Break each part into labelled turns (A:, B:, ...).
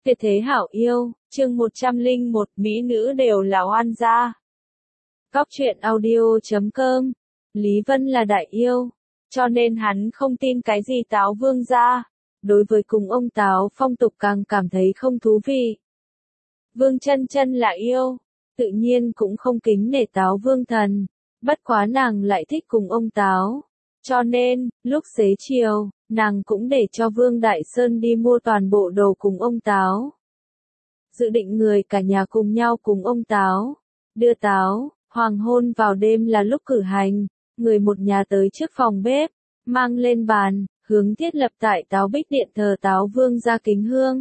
A: Tuyệt thế hảo yêu, chương 101, mỹ nữ đều là oan gia. Góc truyện audio.com. Lý Vân là đại yêu, cho nên hắn không tin cái gì Táo Vương gia. Đối với cùng ông Táo phong tục càng cảm thấy không thú vị. Vương Chân Chân là yêu, tự nhiên cũng không kính nể Táo Vương thần, bất quá nàng lại thích cùng ông Táo. Cho nên, lúc xế chiều, nàng cũng để cho Vương Đại Sơn đi mua toàn bộ đồ cùng ông Táo. Dự định người cả nhà cùng nhau cùng ông Táo, đưa Táo, hoàng hôn vào đêm là lúc cử hành, người một nhà tới trước phòng bếp, mang lên bàn, hướng thiết lập tại Táo Bích Điện thờ Táo Vương ra kính hương.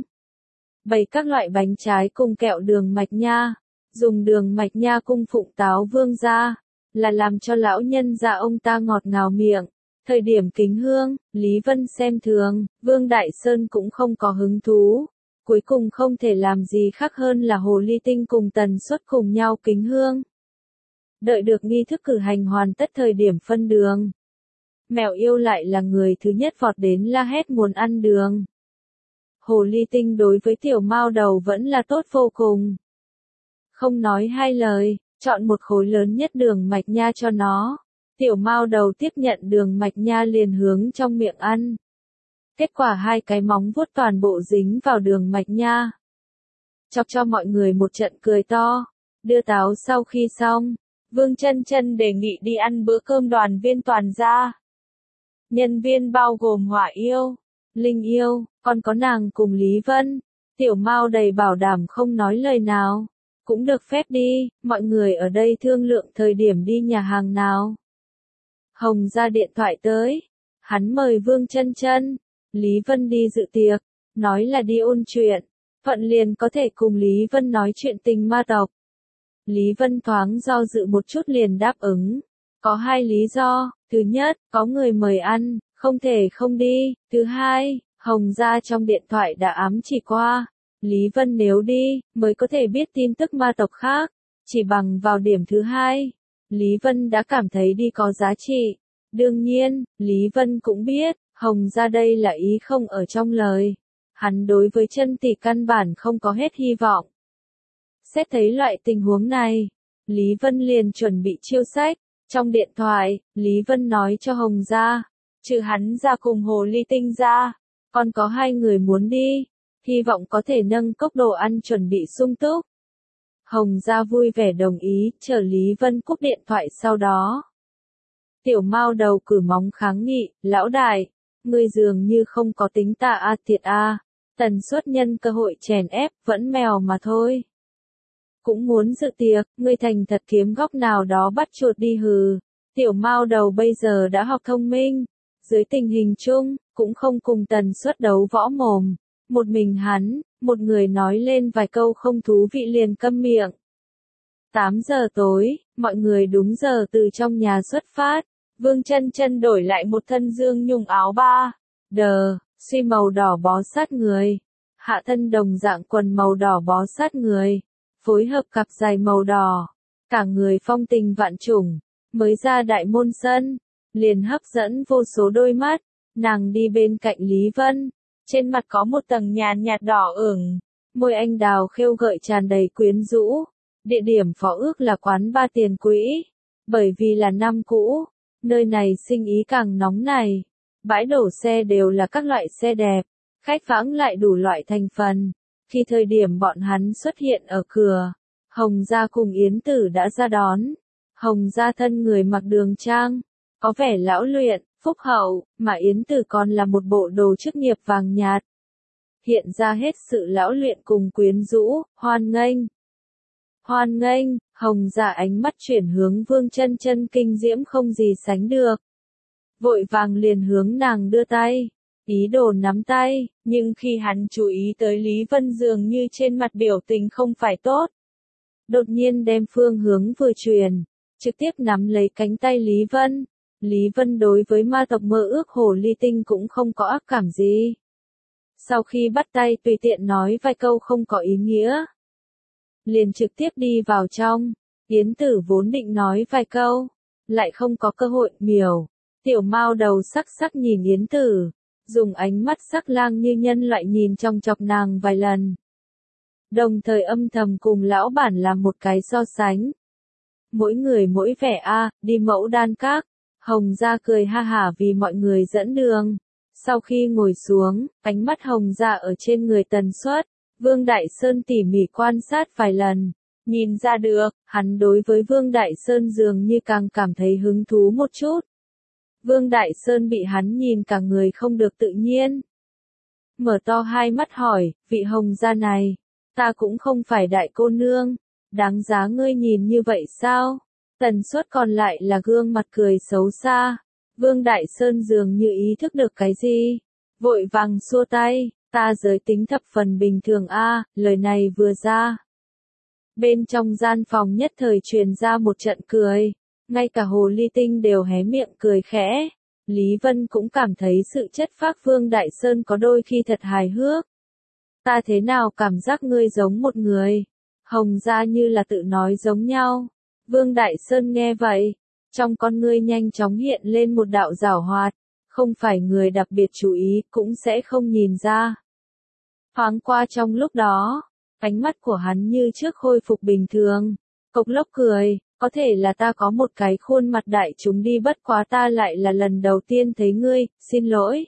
A: Bày các loại bánh trái cùng kẹo đường mạch nha, dùng đường mạch nha cung phụng Táo Vương ra, là làm cho lão nhân gia ông ta ngọt ngào miệng. Thời điểm kính hương, Lý Vân xem thường, Vương Đại Sơn cũng không có hứng thú. Cuối cùng không thể làm gì khác hơn là Hồ Ly Tinh cùng Tần Suất cùng nhau kính hương. Đợi được nghi thức cử hành hoàn tất thời điểm phân đường. Mèo yêu lại là người thứ nhất vọt đến la hét muốn ăn đường. Hồ Ly Tinh đối với tiểu mao đầu vẫn là tốt vô cùng. Không nói hai lời, chọn một khối lớn nhất đường mạch nha cho nó. Tiểu mao đầu tiếp nhận đường mạch nha liền hướng trong miệng ăn. Kết quả hai cái móng vuốt toàn bộ dính vào đường mạch nha. Chọc cho mọi người một trận cười to. Đưa Táo sau khi xong, Vương Chân Chân đề nghị đi ăn bữa cơm đoàn viên toàn gia. Nhân viên bao gồm Hỏa yêu, Linh yêu, còn có nàng cùng Lý Vân. Tiểu Mao đầy bảo đảm không nói lời nào. Cũng được phép đi, mọi người ở đây thương lượng thời điểm đi nhà hàng nào. Hồng ra điện thoại tới, hắn mời Vương Chân Chân, Lý Vân đi dự tiệc, nói là đi ôn chuyện, thuận liền có thể cùng Lý Vân nói chuyện tình ma tộc. Lý Vân thoáng do dự một chút liền đáp ứng, có hai lý do, thứ nhất, có người mời ăn, không thể không đi, thứ hai, Hồng gia trong điện thoại đã ám chỉ qua, Lý Vân nếu đi, mới có thể biết tin tức ma tộc khác, chỉ bằng vào điểm thứ hai. Lý Vân đã cảm thấy đi có giá trị. Đương nhiên, Lý Vân cũng biết, Hồng ra đây là ý không ở trong lời. Hắn đối với Chân tỷ căn bản không có hết hy vọng. Xét thấy loại tình huống này, Lý Vân liền chuẩn bị chiêu sách. Trong điện thoại, Lý Vân nói cho Hồng ra, trừ hắn ra cùng Hồ Ly Tinh ra, còn có hai người muốn đi, hy vọng có thể nâng cốc đồ ăn chuẩn bị sung túc. Hồng gia vui vẻ đồng ý, chờ Lý Vân cúp điện thoại sau đó. Tiểu Mao đầu cử móng kháng nghị, lão đại, ngươi dường như không có tính tạ thiệt Tần Suất nhân cơ hội chèn ép, vẫn mèo mà thôi. Cũng muốn dự tiệc, ngươi thành thật kiếm góc nào đó bắt chuột đi hừ. Tiểu Mao đầu bây giờ đã học thông minh, dưới tình hình chung, cũng không cùng Tần Suất đấu võ mồm. Một mình hắn, một người nói lên vài câu không thú vị liền câm miệng. 8 giờ tối, mọi người đúng giờ từ trong nhà xuất phát. Vương Chân Chân đổi lại một thân dương nhung áo suy màu đỏ bó sát người. Hạ thân đồng dạng quần màu đỏ bó sát người. Phối hợp cặp giày màu đỏ. Cả người phong tình vạn trùng. Mới ra đại môn sân. Liền hấp dẫn vô số đôi mắt. Nàng đi bên cạnh Lý Vân. Trên mặt có một tầng nhàn nhạt đỏ ửng, môi anh đào khêu gợi tràn đầy quyến rũ. Địa điểm phó ước là quán ba Tiền Quỹ, bởi vì là năm cũ, nơi này sinh ý càng nóng này. Bãi đổ xe đều là các loại xe đẹp, khách vãng lại đủ loại thành phần. Khi thời điểm bọn hắn xuất hiện ở cửa, Hồng gia cùng Yến Tử đã ra đón. Hồng gia thân người mặc đường trang, có vẻ lão luyện, phúc hậu, mà Yến Tử còn là một bộ đồ chức nghiệp vàng nhạt. Hiện ra hết sự lão luyện cùng quyến rũ, hoan nghênh. Hoan nghênh, Hồng gia ánh mắt chuyển hướng Vương Chân Chân kinh diễm không gì sánh được. Vội vàng liền hướng nàng đưa tay, ý đồ nắm tay, nhưng khi hắn chú ý tới Lý Vân dường như trên mặt biểu tình không phải tốt. Đột nhiên đem phương hướng vừa truyền, trực tiếp nắm lấy cánh tay Lý Vân. Lý Vân đối với ma tộc mơ ước Hồ Ly Tinh cũng không có ác cảm gì. Sau khi bắt tay tùy tiện nói vài câu không có ý nghĩa, liền trực tiếp đi vào trong. Yến Tử vốn định nói vài câu, lại không có cơ hội. Miểu, Tiểu Mao đầu sắc sắc nhìn Yến Tử, dùng ánh mắt sắc lang như nhân loại nhìn trong chọc nàng vài lần. đồng thời âm thầm cùng lão bản làm một cái so sánh. Mỗi người mỗi vẻ a, đi Mẫu Đan Các. Hồng Gia cười ha hả vì mọi người dẫn đường. Sau khi ngồi xuống, ánh mắt Hồng Gia ở trên người Tần Suất. Vương Đại Sơn tỉ mỉ quan sát vài lần. Nhìn ra được, hắn đối với Vương Đại Sơn dường như càng cảm thấy hứng thú một chút. Vương Đại Sơn bị hắn nhìn cả người không được tự nhiên. Mở to hai mắt hỏi, vị Hồng Gia này, ta cũng không phải đại cô nương, đáng giá ngươi nhìn như vậy sao? Tần Suất còn lại là gương mặt cười xấu xa. Vương Đại Sơn dường như ý thức được cái gì, vội vàng xua tay, ta giới tính thập phần bình thường a, lời này vừa ra. Bên trong gian phòng nhất thời truyền ra một trận cười, ngay cả Hồ Ly Tinh đều hé miệng cười khẽ. Lý Vân cũng cảm thấy sự chất phác Vương Đại Sơn có đôi khi thật hài hước. Ta thế nào cảm giác ngươi giống một người? Hồng Gia như là tự nói giống nhau. Vương Đại Sơn nghe vậy, trong con ngươi nhanh chóng hiện lên một đạo giảo hoạt, không phải người đặc biệt chú ý cũng sẽ không nhìn ra. Thoáng qua trong lúc đó, ánh mắt của hắn như trước khôi phục bình thường, cộc lốc cười, có thể là ta có một cái khuôn mặt đại chúng đi bất quá ta lại là lần đầu tiên thấy ngươi, xin lỗi.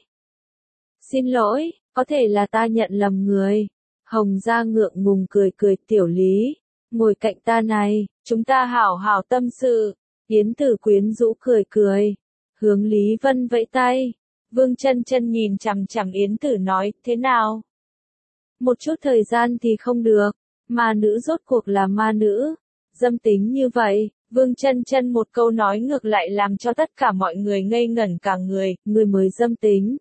A: Xin lỗi, có thể là ta nhận lầm người. Hồng Gia ngượng ngùng cười cười tiểu Lý, ngồi cạnh ta này, chúng ta hảo hảo tâm sự. Yến Tử quyến rũ cười cười, hướng Lý Vân vẫy tay. Vương Chân Chân nhìn chằm chằm Yến Tử nói, thế nào? Một chút thời gian thì không được, ma nữ rốt cuộc là ma nữ, dâm tính như vậy. Vương Chân Chân một câu nói ngược lại làm cho tất cả mọi người ngây ngẩn cả người mới dâm tính.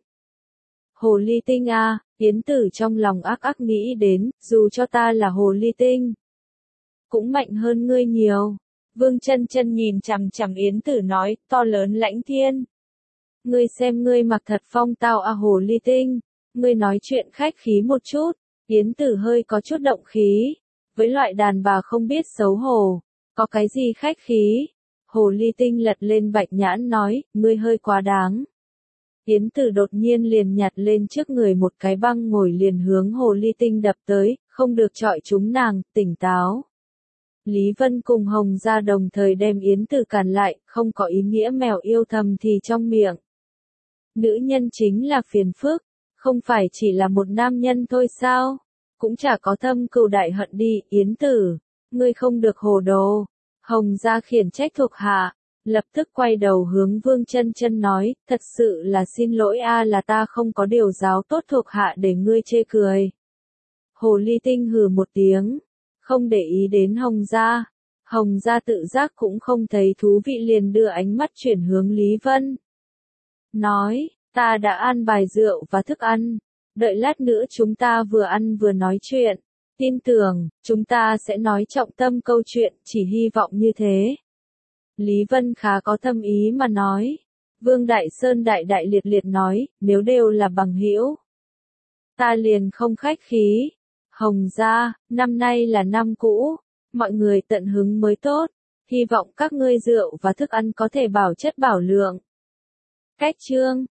A: Hồ Ly Tinh a, Yến Tử trong lòng ác ác nghĩ đến, dù cho ta là Hồ Ly Tinh, cũng mạnh hơn ngươi nhiều. Vương Chân Chân nhìn chằm chằm Yến Tử nói, to lớn lãnh thiên. Ngươi xem ngươi mặc thật phong tao a Hồ Ly Tinh, ngươi nói chuyện khách khí một chút. Yến Tử hơi có chút động khí, với loại đàn bà không biết xấu hổ, có cái gì khách khí. Hồ Ly Tinh lật lên bạch nhãn nói, ngươi hơi quá đáng. Yến Tử đột nhiên liền nhặt lên trước người một cái băng ngồi liền hướng Hồ Ly Tinh đập tới, không được chọi chúng nàng, tỉnh táo. Lý Vân cùng Hồng Gia đồng thời đem Yến Tử cản lại, không có ý nghĩa mèo yêu thầm thì trong miệng. Nữ nhân chính là phiền phức, không phải chỉ là một nam nhân thôi sao? Cũng chả có thâm cừu đại hận đi, Yến Tử, ngươi không được hồ đồ. Hồng Gia khiển trách thuộc hạ, lập tức quay đầu hướng Vương Chân Chân nói, thật sự là xin lỗi a, là ta không có điều giáo tốt thuộc hạ để ngươi chê cười. Hồ Ly Tinh hừ một tiếng, không để ý đến Hồng Gia. Hồng Gia tự giác cũng không thấy thú vị liền đưa ánh mắt chuyển hướng Lý Vân. Nói, ta đã an bài rượu và thức ăn, đợi lát nữa chúng ta vừa ăn vừa nói chuyện. Tin tưởng, chúng ta sẽ nói trọng tâm câu chuyện, chỉ hy vọng như thế. Lý Vân khá có thâm ý mà nói. Vương Đại Sơn đại đại liệt liệt nói, nếu đều là bằng hữu, ta liền không khách khí. Hồng Gia, năm nay là năm cũ, mọi người tận hứng mới tốt, hy vọng các ngươi rượu và thức ăn có thể bảo chất bảo lượng. Cách chương